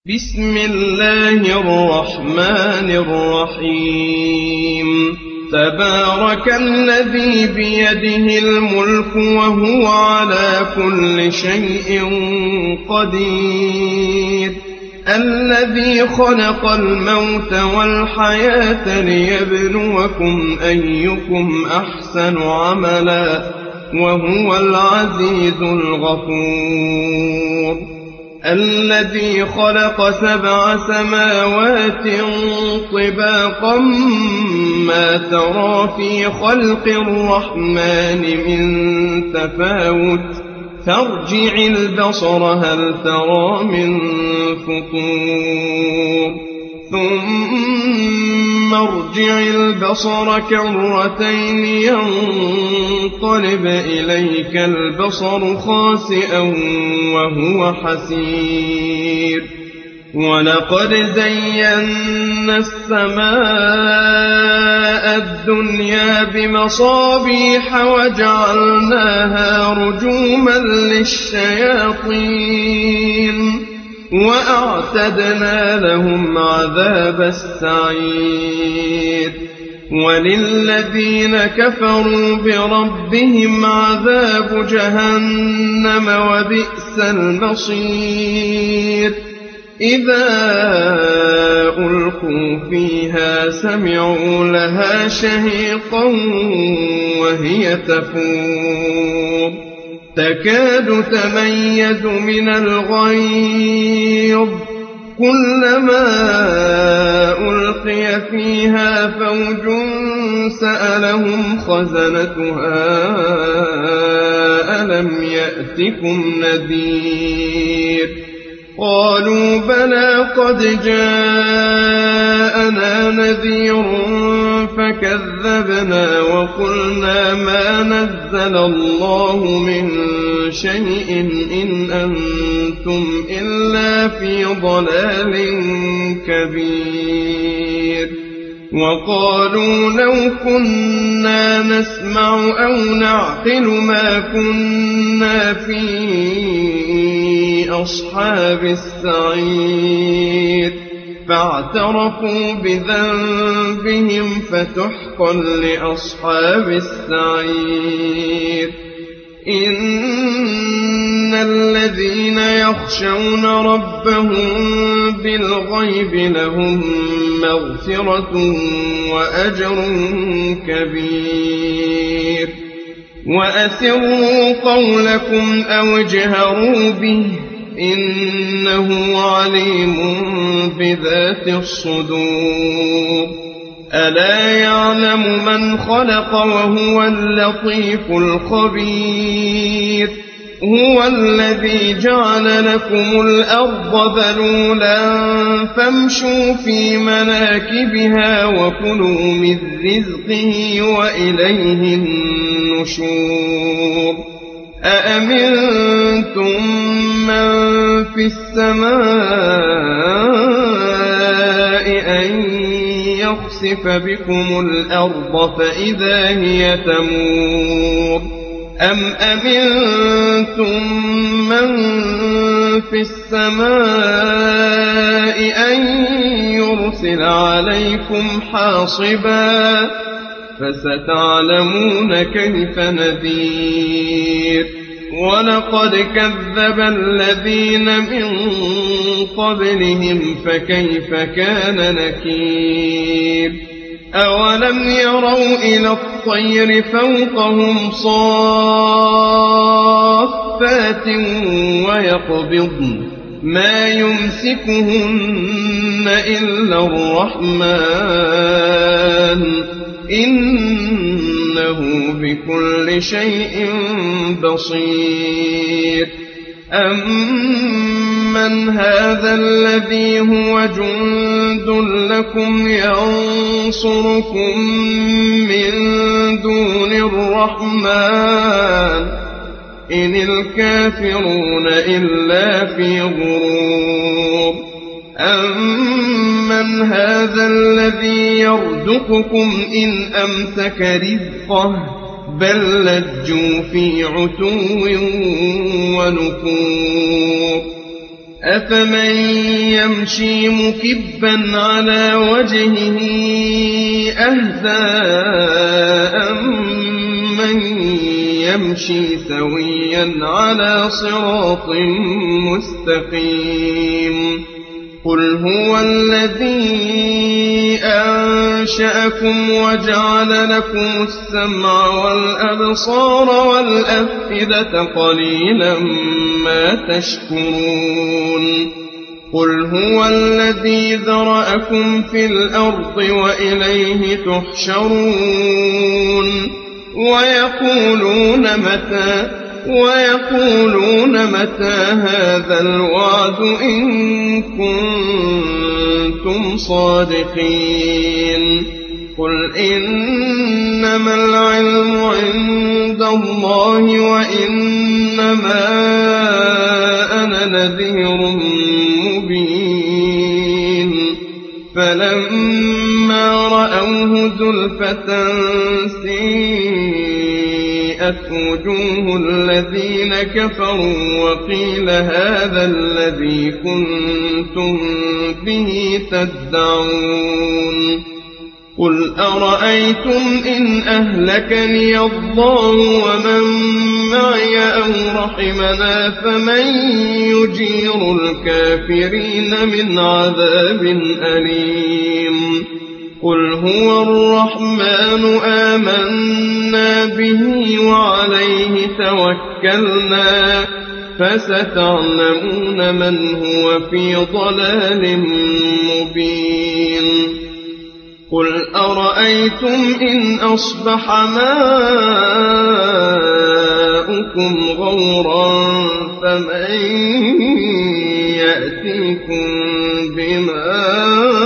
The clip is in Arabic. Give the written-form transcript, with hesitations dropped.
بسم الله الرحمن الرحيم تبارك الذي بيده الملك وهو على كل شيء قدير الذي خلق الموت والحياة ليبلوكم أيكم أحسن عملا وهو العزيز الغفور الذي خلق 7 سماوات طباقا ما ترى في خلق الرحمن من تفاوت فارجع البصر هل ترى من فطور ثم ارجع البصر كرتين ينقلب إليك البصر خاسئا وهو حسير ولقد زينا السماء الدنيا بمصابيح وجعلناها رجوما للشياطين وأعتدنا لهم عذاب السعير وللذين كفروا بربهم عذاب جهنم وبئس المصير إذا ألقوا فيها سمعوا لها شهيقا وهي تفور تكاد تميز من الغيظ كلما ألقي فيها فوج سألهم خزنتها ألم يأتكم نذير قالوا بلى قد جاءنا نذير فكذبنا وقلنا ما نزل الله من شيء إن أنتم إلا في ضلال كبير وقالوا لو كنا نسمع أو نعقل ما كنا في أصحاب السعير فاعترفوا بذنبهم فتحقا لأصحاب السعير إن الذين يخشون ربهم بالغيب لهم مغفرة وأجر كبير وأسروا قولكم أو اجهروا به إنه عليم بذات الصدور ألا يعلم من خلق وهو اللطيف الخبير هو الذي جعل لكم الأرض ذلولا فامشوا في مناكبها وكلوا من رزقه وإليه النشور أأمنتم من في السماء أن يخسف بكم الأرض فإذا هي تمور أم أمنتم من في السماء أن يرسل عليكم حاصبا فستعلمون كيف نذير ولقد كذب الذين من قبلهم فكيف كان نكير أولم يروا إلى الطير فوقهم صافات ويقبضن ما يمسكهن إلا الرحمن إنه بكل شيء بصير أمن هذا الذي هو جند لكم ينصركم من دون الرحمن إن الكافرون إلا في غرور أمن هذا الذي يرزقكم إن أمسك رزقه بل لجوا في عتو ونفور أفمن يمشي مكبا على وجهه أهدى أمن يمشي سويا على صراط مستقيم قل هو الذي أنشأكم وجعل لكم السمع والأبصار والأفئدة قليلا ما تشكرون قل هو الذي ذرأكم في الأرض وإليه تحشرون ويقولون متى هذا الوعد إن كنتم صادقين قل إنما العلم عند الله وإنما أنا نذير مبين فلما رأوه زلفة سيئت وجوه الذين كفروا وقيل هذا الذي كنتم به تدعون قل أرأيتم إن أهلكني الله ومن معي أو رحمنا فمن يجير الكافرين من عذاب أليم قل هو الرحمن آمنا به وعليه توكلنا فستعلمون من هو في ضلال مبين قل أرأيتم إن أصبح ماؤكم غورا فمن يأتيكم بماء